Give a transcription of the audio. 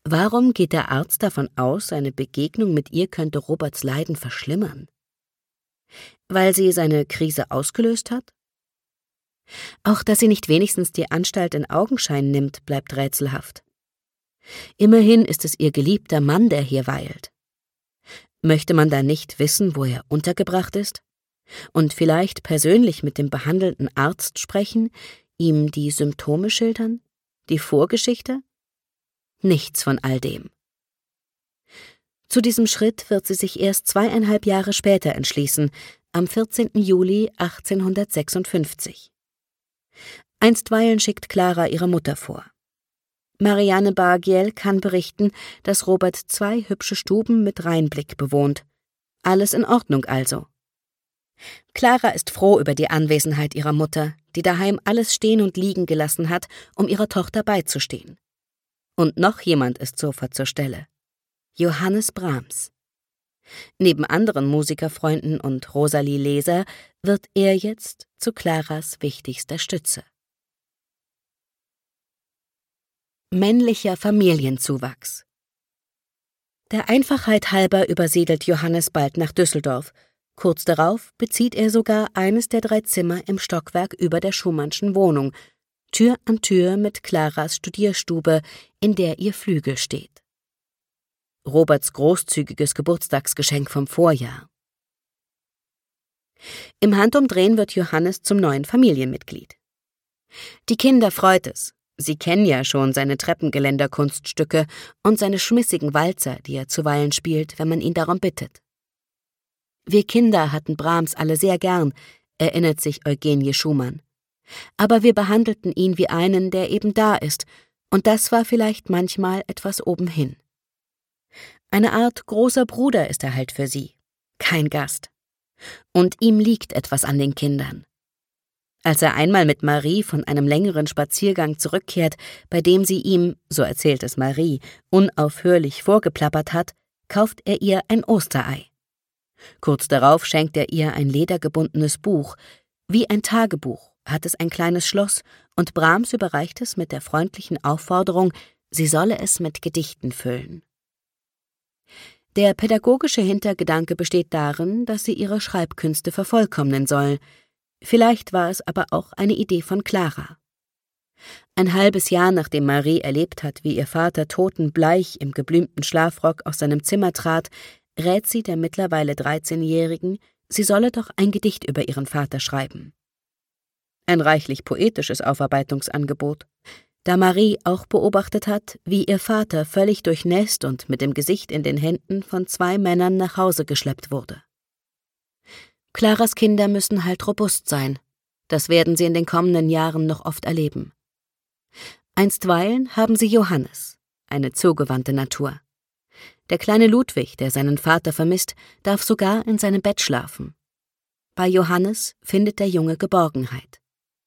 Warum geht der Arzt davon aus, eine Begegnung mit ihr könnte Roberts Leiden verschlimmern? Weil sie seine Krise ausgelöst hat? Auch dass sie nicht wenigstens die Anstalt in Augenschein nimmt, bleibt rätselhaft. Immerhin ist es ihr geliebter Mann, der hier weilt. Möchte man da nicht wissen, wo er untergebracht ist? Und vielleicht persönlich mit dem behandelnden Arzt sprechen, ihm die Symptome schildern? Die Vorgeschichte? Nichts von all dem. Zu diesem Schritt wird sie sich erst 2,5 Jahre später entschließen, am 14. Juli 1856. Einstweilen schickt Clara ihre Mutter vor. Marianne Bargiel kann berichten, dass Robert 2 hübsche Stuben mit Rheinblick bewohnt. Alles in Ordnung also. Clara ist froh über die Anwesenheit ihrer Mutter, die daheim alles stehen und liegen gelassen hat, um ihrer Tochter beizustehen. Und noch jemand ist sofort zur Stelle. Johannes Brahms. Neben anderen Musikerfreunden und Rosalie Leser wird er jetzt zu Claras wichtigster Stütze. Männlicher Familienzuwachs. Der Einfachheit halber übersiedelt Johannes bald nach Düsseldorf. Kurz darauf bezieht er sogar eines der 3 Zimmer im Stockwerk über der Schumannschen Wohnung, Tür an Tür mit Claras Studierstube, in der ihr Flügel steht. Roberts großzügiges Geburtstagsgeschenk vom Vorjahr. Im Handumdrehen wird Johannes zum neuen Familienmitglied. Die Kinder freut es. Sie kennen ja schon seine Treppengeländerkunststücke und seine schmissigen Walzer, die er zuweilen spielt, wenn man ihn darum bittet. Wir Kinder hatten Brahms alle sehr gern, erinnert sich Eugenie Schumann. Aber wir behandelten ihn wie einen, der eben da ist, und das war vielleicht manchmal etwas obenhin. Eine Art großer Bruder ist er halt für sie, kein Gast. Und ihm liegt etwas an den Kindern. Als er einmal mit Marie von einem längeren Spaziergang zurückkehrt, bei dem sie ihm, so erzählt es Marie, unaufhörlich vorgeplappert hat, kauft er ihr ein Osterei. Kurz darauf schenkt er ihr ein ledergebundenes Buch. Wie ein Tagebuch hat es ein kleines Schloss, und Brahms überreicht es mit der freundlichen Aufforderung, sie solle es mit Gedichten füllen. Der pädagogische Hintergedanke besteht darin, dass sie ihre Schreibkünste vervollkommnen soll. Vielleicht war es aber auch eine Idee von Clara. Ein halbes Jahr nachdem Marie erlebt hat, wie ihr Vater totenbleich im geblümten Schlafrock aus seinem Zimmer trat, rät sie der mittlerweile 13-Jährigen, sie solle doch ein Gedicht über ihren Vater schreiben. Ein reichlich poetisches Aufarbeitungsangebot, da Marie auch beobachtet hat, wie ihr Vater völlig durchnässt und mit dem Gesicht in den Händen von 2 Männern nach Hause geschleppt wurde. Claras Kinder müssen halt robust sein. Das werden sie in den kommenden Jahren noch oft erleben. Einstweilen haben sie Johannes, eine zugewandte Natur. Der kleine Ludwig, der seinen Vater vermisst, darf sogar in seinem Bett schlafen. Bei Johannes findet der Junge Geborgenheit.